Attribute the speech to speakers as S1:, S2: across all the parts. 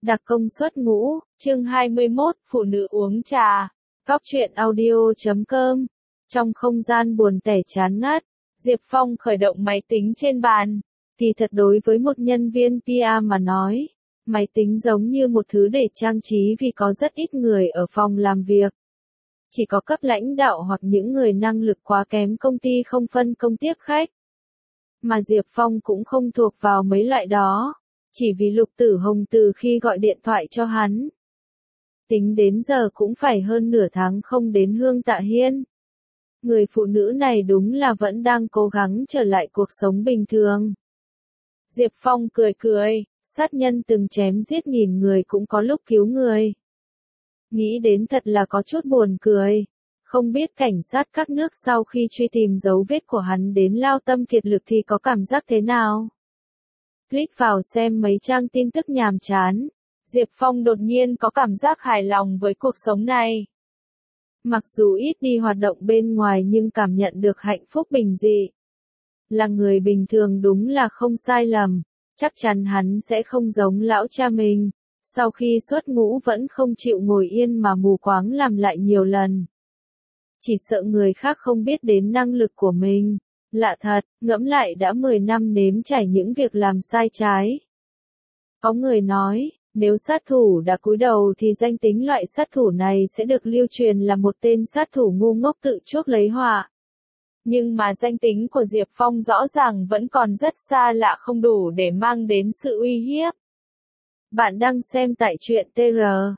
S1: Đặc công suất ngũ, chương 21, phụ nữ uống trà. Góc truyện audio.com. Trong không gian buồn tẻ chán ngắt, Diệp Phong khởi động máy tính trên bàn. Thì thật đối với một nhân viên PR mà nói, máy tính giống như một thứ để trang trí vì có rất ít người ở phòng làm việc. Chỉ có cấp lãnh đạo hoặc những người năng lực quá kém công ty không phân công tiếp khách. Mà Diệp Phong cũng không thuộc vào mấy loại đó. Chỉ vì Lục Tử Hồng từ khi gọi điện thoại cho hắn, tính đến giờ cũng phải hơn nửa tháng không đến Hương Tạ Hiên. Người phụ nữ này đúng là vẫn đang cố gắng trở lại cuộc sống bình thường. Diệp Phong cười cười, sát nhân từng chém giết nghìn người cũng có lúc cứu người. Nghĩ đến thật là có chút buồn cười. Không biết cảnh sát các nước sau khi truy tìm dấu vết của hắn đến lao tâm kiệt lực thì có cảm giác thế nào? Click vào xem mấy trang tin tức nhàm chán, Diệp Phong đột nhiên có cảm giác hài lòng với cuộc sống này. Mặc dù ít đi hoạt động bên ngoài nhưng cảm nhận được hạnh phúc bình dị. Là người bình thường đúng là không sai lầm, chắc chắn hắn sẽ không giống lão cha mình, sau khi xuất ngũ vẫn không chịu ngồi yên mà mù quáng làm lại nhiều lần. Chỉ sợ người khác không biết đến năng lực của mình. Lạ thật, ngẫm lại đã 10 năm nếm trải những việc làm sai trái. Có người nói, nếu sát thủ đã cúi đầu thì danh tính loại sát thủ này sẽ được lưu truyền là một tên sát thủ ngu ngốc tự chuốc lấy họa. Nhưng mà danh tính của Diệp Phong rõ ràng vẫn còn rất xa lạ, không đủ để mang đến sự uy hiếp. Bạn đang xem tại truyện TR.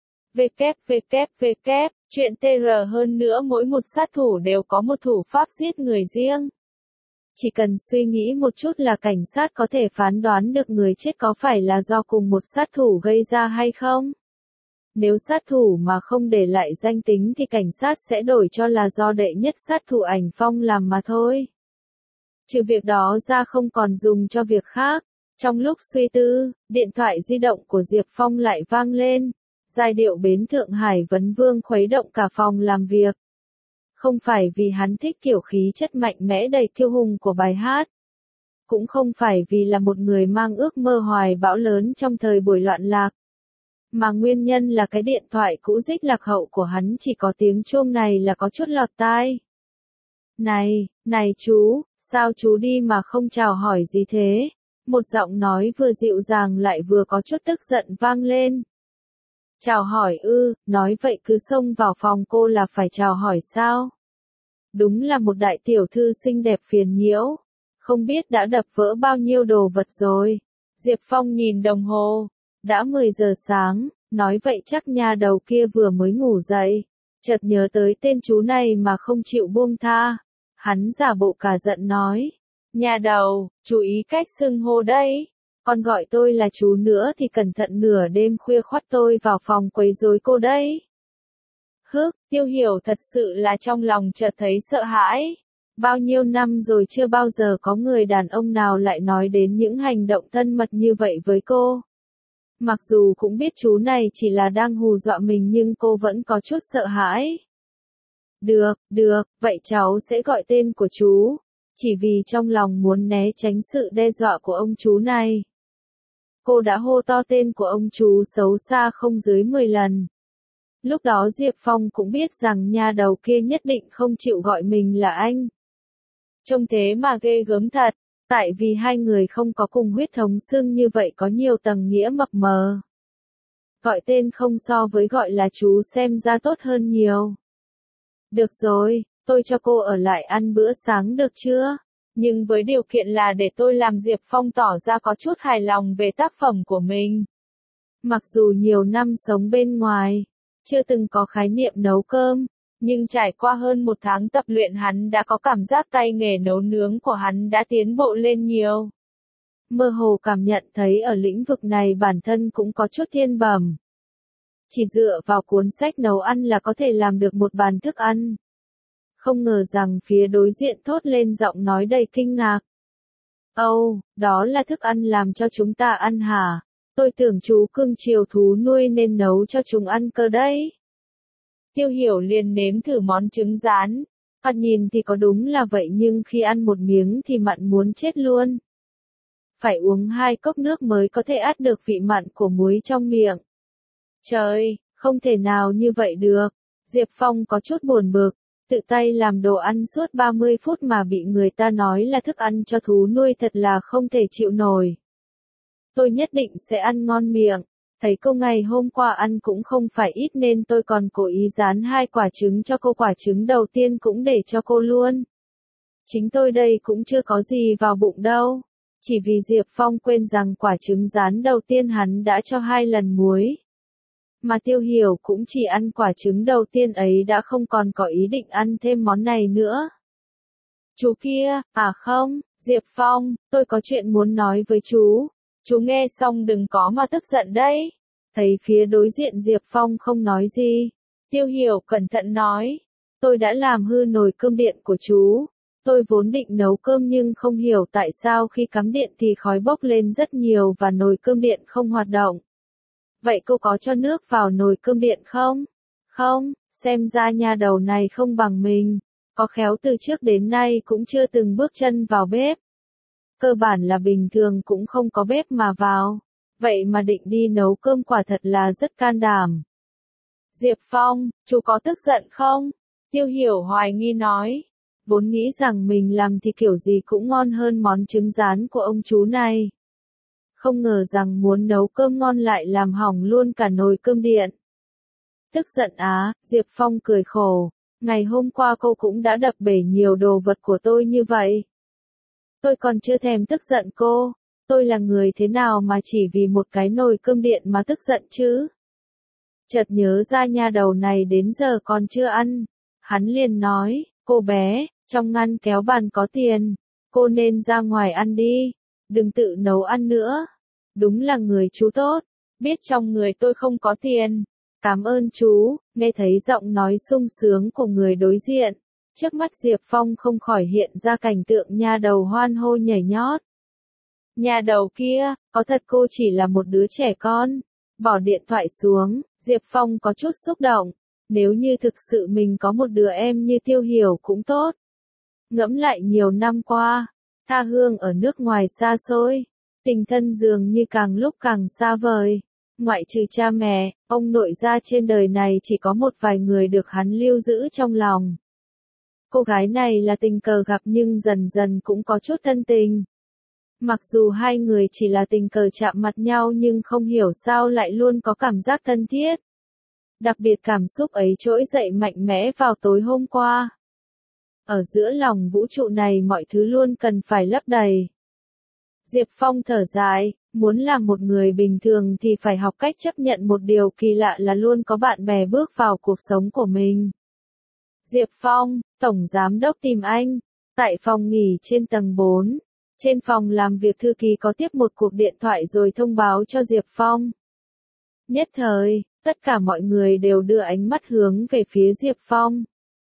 S1: www. Truyện TR hơn nữa mỗi một sát thủ đều có một thủ pháp giết người riêng. Chỉ cần suy nghĩ một chút là cảnh sát có thể phán đoán được người chết có phải là do cùng một sát thủ gây ra hay không. Nếu sát thủ mà không để lại danh tính thì cảnh sát sẽ đổi cho là do đệ nhất sát thủ Ảnh Phong làm mà thôi. Trừ việc đó ra không còn dùng cho việc khác. Trong lúc suy tư, điện thoại di động của Diệp Phong lại vang lên. Giai điệu Bến Thượng Hải Vấn Vương khuấy động cả phòng làm việc. Không phải vì hắn thích kiểu khí chất mạnh mẽ đầy kiêu hùng của bài hát. Cũng không phải vì là một người mang ước mơ hoài bão lớn trong thời buổi loạn lạc. Mà nguyên nhân là cái điện thoại cũ rích lạc hậu của hắn chỉ có tiếng chuông này là có chút lọt tai. Này chú, sao chú đi mà không chào hỏi gì thế? Một giọng nói vừa dịu dàng lại vừa có chút tức giận vang lên. Chào hỏi ư, nói vậy cứ xông vào phòng cô là phải chào hỏi sao? Đúng là một đại tiểu thư xinh đẹp phiền nhiễu, không biết đã đập vỡ bao nhiêu đồ vật rồi. Diệp Phong nhìn đồng hồ, đã 10 giờ sáng, nói vậy chắc nhà đầu kia vừa mới ngủ dậy, chợt nhớ tới tên chú này mà không chịu buông tha. Hắn giả bộ cả giận nói, nhà đầu, chú ý cách xưng hô đấy. Còn gọi tôi là chú nữa thì cẩn thận nửa đêm khuya khoắt tôi vào phòng quấy rối cô đấy. Tiêu Hiểu thật sự là trong lòng chợt thấy sợ hãi. Bao nhiêu năm rồi chưa bao giờ có người đàn ông nào lại nói đến những hành động thân mật như vậy với cô. Mặc dù cũng biết chú này chỉ là đang hù dọa mình nhưng cô vẫn có chút sợ hãi. Được, vậy cháu sẽ gọi tên của chú. Chỉ vì trong lòng muốn né tránh sự đe dọa của ông chú này. Cô đã hô to tên của ông chú xấu xa không dưới 10 lần. Lúc đó Diệp Phong cũng biết rằng nhà đầu kia nhất định không chịu gọi mình là anh. Trông thế mà ghê gớm thật, tại vì hai người không có cùng huyết thống xưng như vậy có nhiều tầng nghĩa mập mờ. Gọi tên không so với gọi là chú xem ra tốt hơn nhiều. Được rồi, tôi cho cô ở lại ăn bữa sáng được chưa? Nhưng với điều kiện là để tôi làm. Diệp Phong tỏ ra có chút hài lòng về tác phẩm của mình. Mặc dù nhiều năm sống bên ngoài, chưa từng có khái niệm nấu cơm, nhưng trải qua hơn 1 tháng tập luyện hắn đã có cảm giác tay nghề nấu nướng của hắn đã tiến bộ lên nhiều. Mơ hồ cảm nhận thấy ở lĩnh vực này bản thân cũng có chút thiên bẩm. Chỉ dựa vào cuốn sách nấu ăn là có thể làm được một bàn thức ăn. Không ngờ rằng phía đối diện thốt lên giọng nói đầy kinh ngạc. Âu, đó là thức ăn làm cho chúng ta ăn hả? Tôi tưởng chú cưng chiều thú nuôi nên nấu cho chúng ăn cơ đấy. Tiêu Hiểu liền nếm thử món trứng rán. Thoạt nhìn thì có đúng là vậy nhưng khi ăn một miếng thì mặn muốn chết luôn. Phải uống 2 cốc nước mới có thể át được vị mặn của muối trong miệng. Trời, không thể nào như vậy được. Diệp Phong có chút buồn bực, tự tay làm đồ ăn suốt 30 phút mà bị người ta nói là thức ăn cho thú nuôi thật là không thể chịu nổi. Tôi nhất định sẽ ăn ngon miệng. Thấy cô ngày hôm qua ăn cũng không phải ít nên tôi còn cố ý rán 2 quả trứng cho cô, quả trứng đầu tiên cũng để cho cô luôn. Chính tôi đây cũng chưa có gì vào bụng đâu. Chỉ vì Diệp Phong quên rằng quả trứng rán đầu tiên hắn đã cho 2 lần muối. Mà Tiêu Hiểu cũng chỉ ăn quả trứng đầu tiên ấy đã không còn có ý định ăn thêm món này nữa. Chú kia, à không, Diệp Phong, tôi có chuyện muốn nói với chú. Chú nghe xong đừng có mà tức giận đấy. Thấy phía đối diện Diệp Phong không nói gì. Tiêu Hiểu cẩn thận nói. Tôi đã làm hư nồi cơm điện của chú. Tôi vốn định nấu cơm nhưng không hiểu tại sao khi cắm điện thì khói bốc lên rất nhiều và nồi cơm điện không hoạt động. Vậy cô có cho nước vào nồi cơm điện không? Không, xem ra nha đầu này không bằng mình. Có khéo từ trước đến nay cũng chưa từng bước chân vào bếp. Cơ bản là bình thường cũng không có bếp mà vào. Vậy mà định đi nấu cơm quả thật là rất can đảm. Diệp Phong, chú có tức giận không? Tiêu Hiểu hoài nghi nói. Vốn nghĩ rằng mình làm thì kiểu gì cũng ngon hơn món trứng rán của ông chú này. Không ngờ rằng muốn nấu cơm ngon lại làm hỏng luôn cả nồi cơm điện. Tức giận á, Diệp Phong cười khổ. Ngày hôm qua cô cũng đã đập bể nhiều đồ vật của tôi như vậy. Tôi còn chưa thèm tức giận cô. Tôi là người thế nào mà chỉ vì một cái nồi cơm điện mà tức giận chứ? Chợt nhớ ra nha đầu này đến giờ còn chưa ăn. Hắn liền nói, cô bé, trong ngăn kéo bàn có tiền. Cô nên ra ngoài ăn đi. Đừng tự nấu ăn nữa. Đúng là người chú tốt. Biết trong người tôi không có tiền. Cảm ơn chú. Nghe thấy giọng nói sung sướng của người đối diện. Trước mắt Diệp Phong không khỏi hiện ra cảnh tượng nha đầu hoan hô nhảy nhót. Nha đầu kia, có thật cô chỉ là một đứa trẻ con. Bỏ điện thoại xuống, Diệp Phong có chút xúc động. Nếu như thực sự mình có một đứa em như Tiêu Hiểu cũng tốt. Ngẫm lại nhiều năm qua, tha hương ở nước ngoài xa xôi, tình thân dường như càng lúc càng xa vời. Ngoại trừ cha mẹ, ông nội gia trên đời này chỉ có một vài người được hắn lưu giữ trong lòng. Cô gái này là tình cờ gặp nhưng dần dần cũng có chút thân tình. Mặc dù hai người chỉ là tình cờ chạm mặt nhau nhưng không hiểu sao lại luôn có cảm giác thân thiết. Đặc biệt cảm xúc ấy trỗi dậy mạnh mẽ vào tối hôm qua. Ở giữa lòng vũ trụ này mọi thứ luôn cần phải lấp đầy. Diệp Phong thở dài, muốn làm một người bình thường thì phải học cách chấp nhận một điều kỳ lạ là luôn có bạn bè bước vào cuộc sống của mình. Diệp Phong, Tổng Giám đốc tìm anh. Tại phòng nghỉ trên tầng 4. Trên phòng làm việc thư ký có tiếp một cuộc điện thoại rồi thông báo cho Diệp Phong. Nhất thời, tất cả mọi người đều đưa ánh mắt hướng về phía Diệp Phong.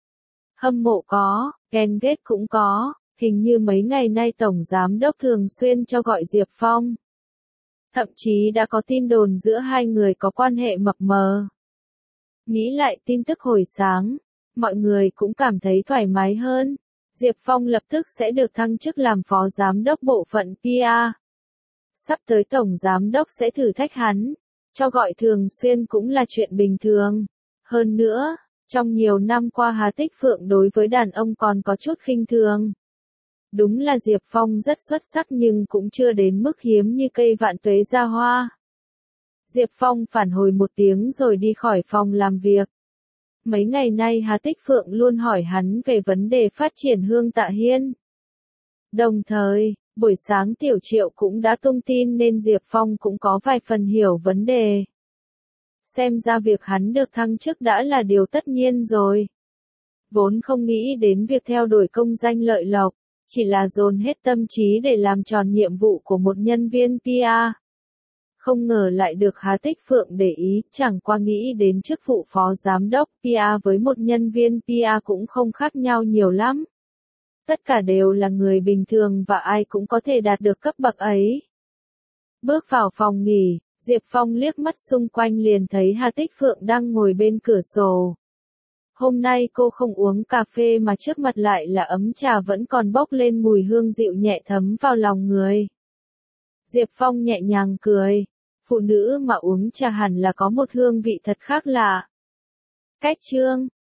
S1: Hâm mộ có, ghen ghét cũng có, hình như mấy ngày nay Tổng Giám đốc thường xuyên cho gọi Diệp Phong. Thậm chí đã có tin đồn giữa hai người có quan hệ mập mờ. Nghĩ lại tin tức hồi sáng, mọi người cũng cảm thấy thoải mái hơn. Diệp Phong lập tức sẽ được thăng chức làm phó giám đốc bộ phận PR. Sắp tới Tổng Giám đốc sẽ thử thách hắn. Cho gọi thường xuyên cũng là chuyện bình thường. Hơn nữa, trong nhiều năm qua Hà Tích Phượng đối với đàn ông còn có chút khinh thường. Đúng là Diệp Phong rất xuất sắc nhưng cũng chưa đến mức hiếm như cây vạn tuế ra hoa. Diệp Phong phản hồi một tiếng rồi đi khỏi phòng làm việc. Mấy ngày nay Hà Tích Phượng luôn hỏi hắn về vấn đề phát triển Hương Tạ Hiên. Đồng thời, buổi sáng Tiểu Triệu cũng đã tung tin nên Diệp Phong cũng có vài phần hiểu vấn đề. Xem ra việc hắn được thăng chức đã là điều tất nhiên rồi. Vốn không nghĩ đến việc theo đuổi công danh lợi lộc, chỉ là dồn hết tâm trí để làm tròn nhiệm vụ của một nhân viên PR. Không ngờ lại được Hà Tích Phượng để ý, chẳng qua nghĩ đến chức vụ phó giám đốc PR với một nhân viên PR cũng không khác nhau nhiều lắm. Tất cả đều là người bình thường và ai cũng có thể đạt được cấp bậc ấy. Bước vào phòng nghỉ, Diệp Phong liếc mắt xung quanh liền thấy Hà Tích Phượng đang ngồi bên cửa sổ. Hôm nay cô không uống cà phê mà trước mặt lại là ấm trà vẫn còn bốc lên mùi hương dịu nhẹ thấm vào lòng người. Diệp Phong nhẹ nhàng cười. Phụ nữ mà uống trà hẳn là có một hương vị thật khác lạ. Cách chương